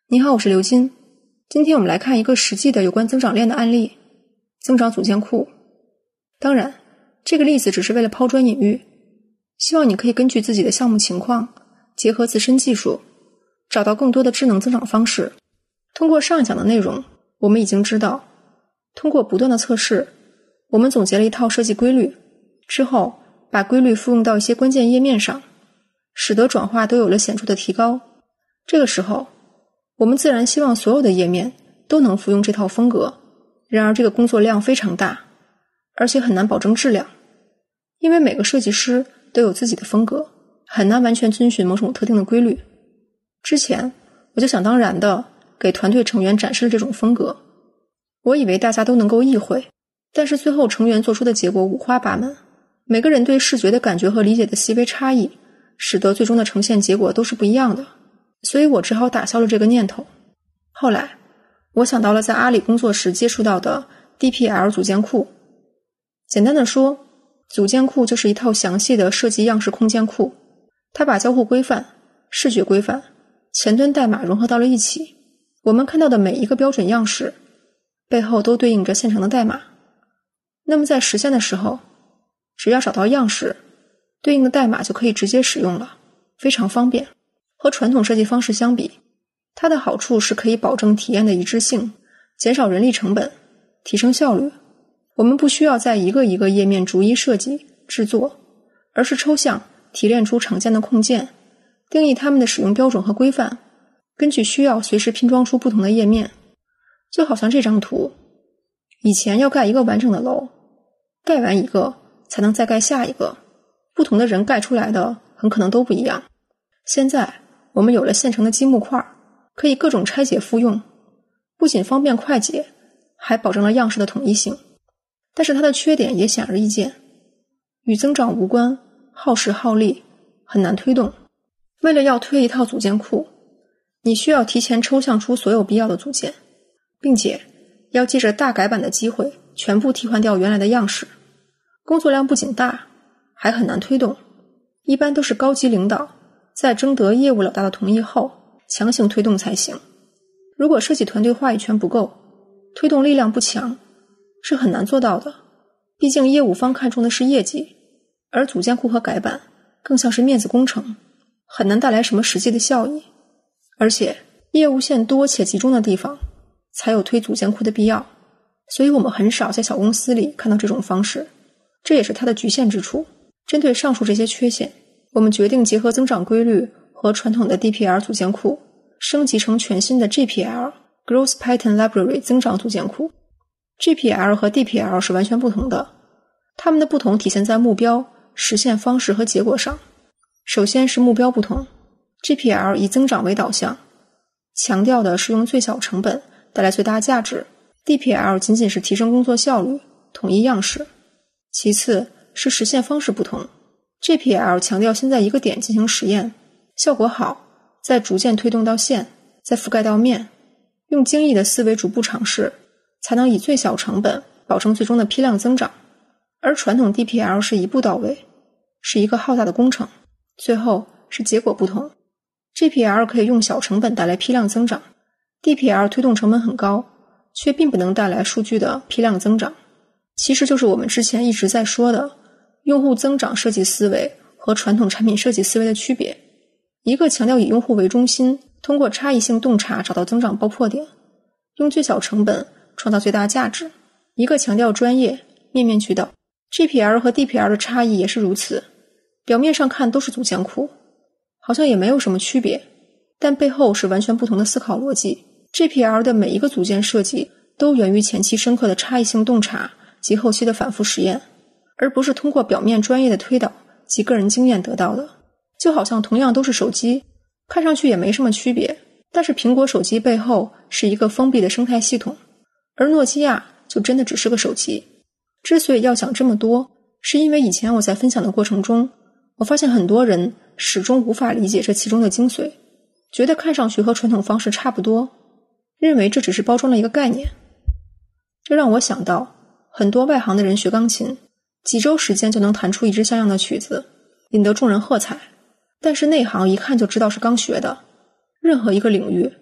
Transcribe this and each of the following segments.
你好，我是刘金。今天我们来看一个实际的有关增长链的案例，增长组件库。当然，这个例子只是为了抛砖引玉，希望你可以根据自己的项目情况，结合自身技术，找到更多的智能增长方式。通过上讲的内容，我们已经知道，通过不断的测试，我们总结了一套设计规律，之后把规律复用到一些关键页面上，使得转化都有了显著的提高。这个时候，我们自然希望所有的页面都能复用这套风格，然而这个工作量非常大，而且很难保证质量，因为每个设计师都有自己的风格，很难完全遵循某种特定的规律。之前我就想当然的给团队成员展示了这种风格，我以为大家都能够意会，但是最后成员做出的结果五花八门，每个人对视觉的感觉和理解的细微差异，使得最终的呈现结果都是不一样的，所以我只好打消了这个念头。后来我想到了在阿里工作时接触到的 DPL 组件库。简单的说，组件库就是一套详细的设计样式空间库，它把交互规范、视觉规范、前端代码融合到了一起。我们看到的每一个标准样式背后都对应着现成的代码，那么在实现的时候，只要找到样式，对应的代码就可以直接使用了，非常方便。和传统设计方式相比，它的好处是可以保证体验的一致性，减少人力成本，提升效率。我们不需要在一个一个页面逐一设计制作，而是抽象提炼出常见的控件，定义它们的使用标准和规范，根据需要随时拼装出不同的页面。就好像这张图，以前要盖一个完整的楼，盖完一个才能再盖下一个，不同的人盖出来的很可能都不一样。现在我们有了现成的积木块，可以各种拆解复用，不仅方便快捷，还保证了样式的统一性。但是它的缺点也显而易见，与增长无关，耗时耗力，很难推动。为了要推一套组件库，你需要提前抽象出所有必要的组件，并且要借着大改版的机会全部替换掉原来的样式。工作量不仅大，还很难推动，一般都是高级领导在征得业务老大的同意后强行推动才行。如果设计团队话语权不够，推动力量不强，是很难做到的。毕竟业务方看重的是业绩，而组件库和改版更像是面子工程，很难带来什么实际的效益。而且业务线多且集中的地方才有推组件库的必要，所以我们很少在小公司里看到这种方式，这也是它的局限之处。针对上述这些缺陷，我们决定结合增长规律和传统的 DPL 组件库，升级成全新的 GPL Growth Pattern Library 增长组件库。GPL 和 DPL 是完全不同的，它们的不同体现在目标、实现方式和结果上。首先是目标不同， GPL 以增长为导向，强调的是用最小成本带来最大价值， DPL 仅仅是提升工作效率，统一样式。其次是实现方式不同， GPL 强调先在一个点进行实验，效果好，再逐渐推动到线，再覆盖到面，用精益的思维逐步尝试，才能以最小成本保证最终的批量增长。而传统 DPL 是一步到位，是一个浩大的工程。最后是结果不同， GPL 可以用小成本带来批量增长， DPL 推动成本很高，却并不能带来数据的批量增长。其实就是我们之前一直在说的用户增长设计思维和传统产品设计思维的区别。一个强调以用户为中心，通过差异性洞察找到增长爆破点，用最小成本创造最大价值。一个强调专业，面面俱到。 GPL 和 DPL 的差异也是如此，表面上看都是组件库，好像也没有什么区别，但背后是完全不同的思考逻辑。 GPL 的每一个组件设计都源于前期深刻的差异性洞察及后期的反复实验，而不是通过表面专业的推导及个人经验得到的。就好像同样都是手机，看上去也没什么区别，但是苹果手机背后是一个封闭的生态系统，而诺基亚就真的只是个手机。之所以要讲这么多，是因为以前我在分享的过程中，我发现很多人始终无法理解这其中的精髓，觉得看上去和传统方式差不多，认为这只是包装了一个概念。这让我想到很多外行的人学钢琴，几周时间就能弹出一支像样的曲子，引得众人喝彩，但是内行一看就知道是刚学的。任何一个领域，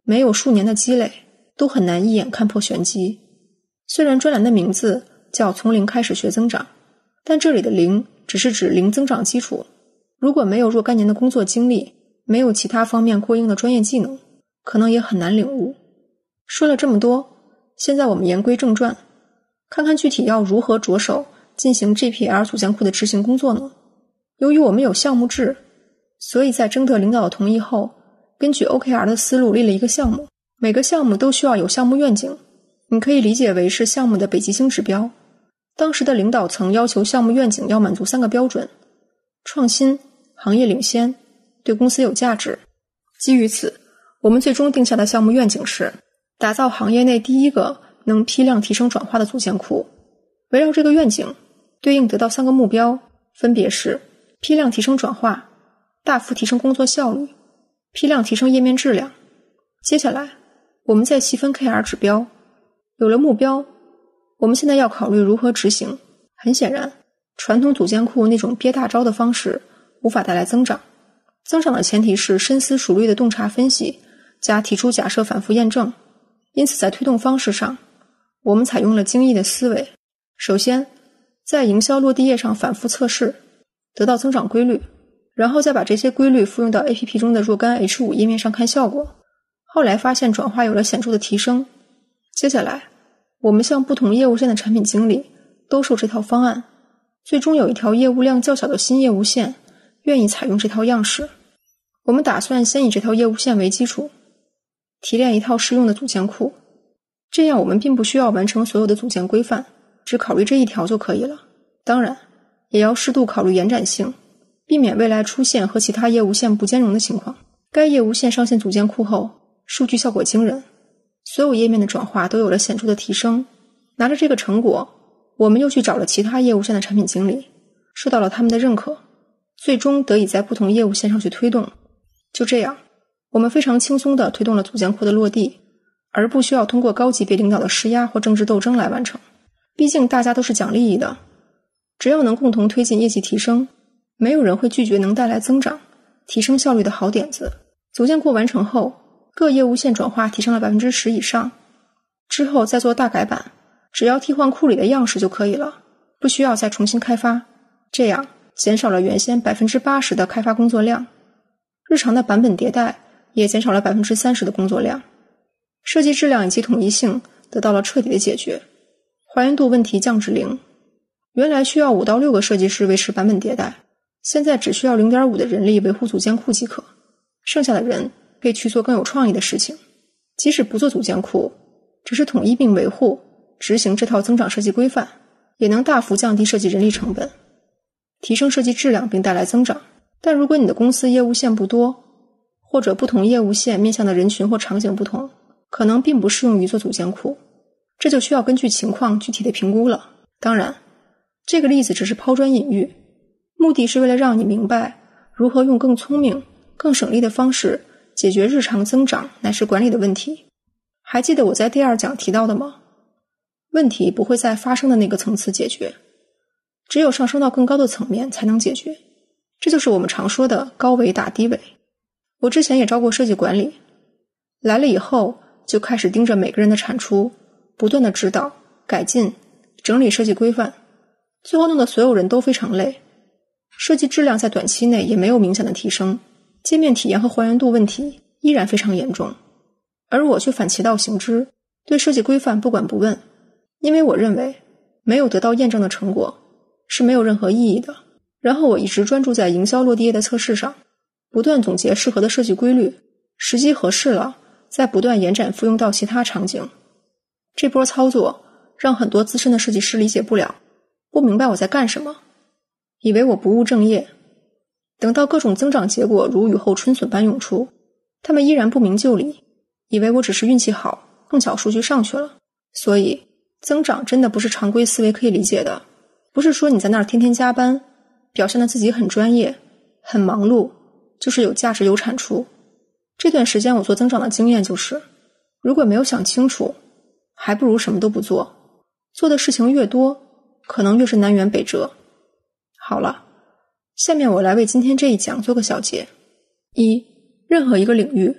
没有数年的积累，都很难一眼看破玄机。虽然专栏的名字叫从零开始学增长，但这里的零只是指零增长基础，如果没有若干年的工作经历，没有其他方面过硬的专业技能，可能也很难领悟。说了这么多，现在我们言归正传，看看具体要如何着手进行 GPL 组件库的执行工作呢？由于我们有项目制，所以在征得领导的同意后，根据 OKR 的思路立了一个项目，每个项目都需要有项目愿景，你可以理解为是项目的北极星指标。当时的领导层要求项目愿景要满足3个标准：创新、行业领先、对公司有价值。基于此，我们最终定下的项目愿景是打造行业内第一个能批量提升转化的组件库。围绕这个愿景，对应得到3个目标，分别是批量提升转化、大幅提升工作效率、批量提升页面质量。接下来，我们再细分 KR 指标。有了目标，我们现在要考虑如何执行。很显然，传统组件库那种憋大招的方式无法带来增长。增长的前提是深思熟虑的洞察分析，加提出假设反复验证。因此在推动方式上，我们采用了精益的思维。首先，在营销落地页上反复测试，得到增长规律，然后再把这些规律复用到 APP 中的若干 H5 页面上看效果。后来发现转化有了显著的提升。接下来，我们向不同业务线的产品经理兜售这套方案，最终有一条业务量较小的新业务线愿意采用这套样式。我们打算先以这条业务线为基础，提炼一套适用的组件库，这样我们并不需要完成所有的组件规范，只考虑这一条就可以了。当然，也要适度考虑延展性，避免未来出现和其他业务线不兼容的情况。该业务线上线组件库后，数据效果惊人，所有页面的转化都有了显著的提升。拿着这个成果，我们又去找了其他业务线的产品经理，受到了他们的认可，最终得以在不同业务线上去推动。就这样，我们非常轻松地推动了组件库的落地，而不需要通过高级别领导的施压或政治斗争来完成。毕竟大家都是讲利益的，只要能共同推进业绩提升，没有人会拒绝能带来增长、提升效率的好点子。组件库完成后，各业务线转化提升了 10% 以上，之后再做大改版，只要替换库里的样式就可以了，不需要再重新开发，这样减少了原先 80% 的开发工作量。日常的版本迭代也减少了 30% 的工作量，设计质量以及统一性得到了彻底的解决，还原度问题降至0。原来需要5到6个设计师维持版本迭代，现在只需要 0.5 的人力维护组件库即可，剩下的人可以去做更有创意的事情。即使不做组件库，只是统一并维护、执行这套增长设计规范，也能大幅降低设计人力成本，提升设计质量并带来增长。但如果你的公司业务线不多，或者不同业务线面向的人群或场景不同，可能并不适用于做组件库，这就需要根据情况具体的评估了。当然，这个例子只是抛砖引玉，目的是为了让你明白如何用更聪明、更省力的方式解决日常增长乃至管理的问题。还记得我在第2讲提到的吗？问题不会在发生的那个层次解决，只有上升到更高的层面才能解决。这就是我们常说的高维打低维。我之前也招过设计管理，来了以后就开始盯着每个人的产出，不断的指导、改进、整理设计规范，最后弄得所有人都非常累，设计质量在短期内也没有明显的提升，界面体验和还原度问题依然非常严重。而我却反其道行之，对设计规范不管不问，因为我认为没有得到验证的成果是没有任何意义的。然后我一直专注在营销落地页的测试上，不断总结适合的设计规律，时机合适了再不断延展复用到其他场景。这波操作让很多资深的设计师理解不了，不明白我在干什么，以为我不务正业。等到各种增长结果如雨后春笋般涌出，他们依然不明就里，以为我只是运气好，碰巧数据上去了。所以增长真的不是常规思维可以理解的，不是说你在那儿天天加班，表现得自己很专业、很忙碌，就是有价值有产出。这段时间我做增长的经验就是，如果没有想清楚，还不如什么都不做。做的事情越多，可能越是南辕北辙。好了，下面我来为今天这一讲做个小结。1. 任何一个领域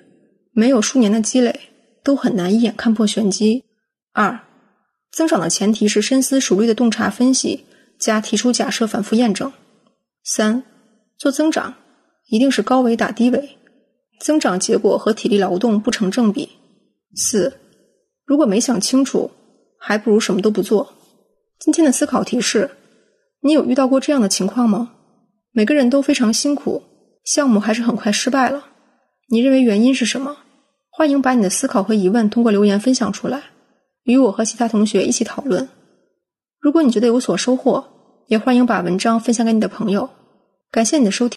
没有数年的积累，都很难一眼看破玄机。2. 增长的前提是深思熟虑的洞察分析，加提出假设反复验证。3. 做增长一定是高维打低维，增长结果和体力劳动不成正比。4. 如果没想清楚，还不如什么都不做。今天的思考题是：你有遇到过这样的情况吗？每个人都非常辛苦，项目还是很快失败了。你认为原因是什么？欢迎把你的思考和疑问通过留言分享出来，与我和其他同学一起讨论。如果你觉得有所收获，也欢迎把文章分享给你的朋友。感谢你的收听。